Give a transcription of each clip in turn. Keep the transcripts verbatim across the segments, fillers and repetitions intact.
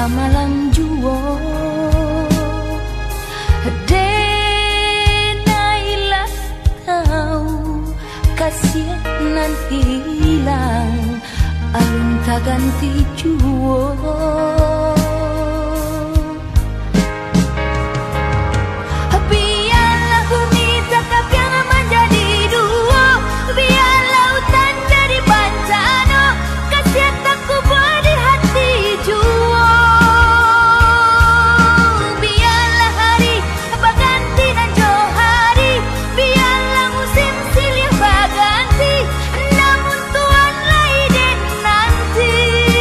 kamalang juwo denailah tahu kasih nan hilang alun tak ganti juwo. Biarlah bumi tetap yang menjadi duo, biar lautan jadi bencana, kasih tak kubur di hati juwo. Biarlah hari berganti dan johari, biarlah musim silih berganti, namun Tuhan lain nanti.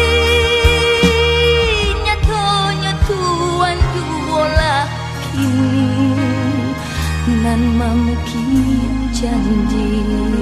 Nyatonya Tuhan juwo lah kini nan mungkin janji.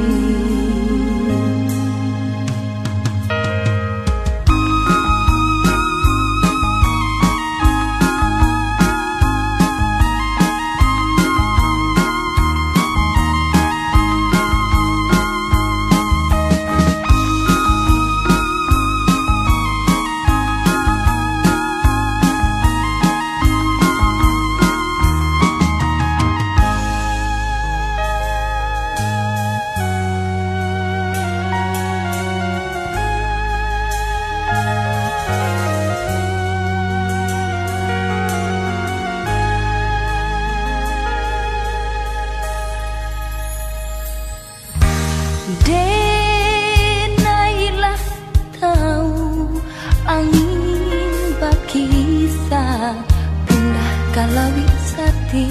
Denailah tahu angin bakisa pindah kalawisati.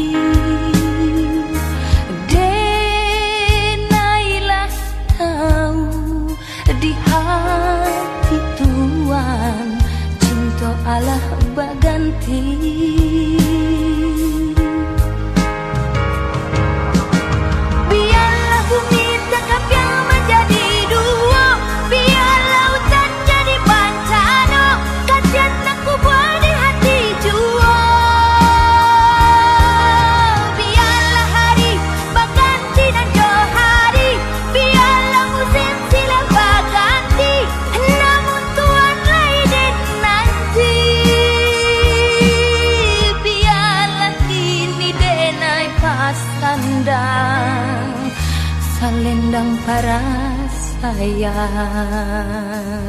Denailah tahu di hati Tuhan cinta Allah baganti. Salendang para sayang.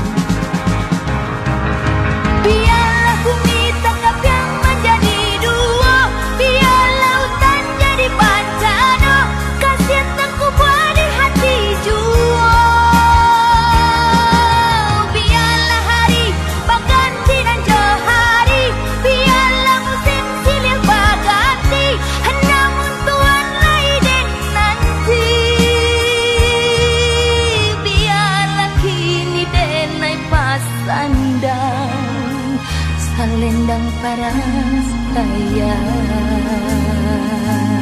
Biarlah bumi tetap yang menjadi duo, biar lautan jadi bencana, kasih tak kubur di hati juwo. Biarlah hari berganti dan johari, biarlah musim silih berganti, namun Tuhan lain nanti. Biarlah kini denai pasandang salendang para sayang.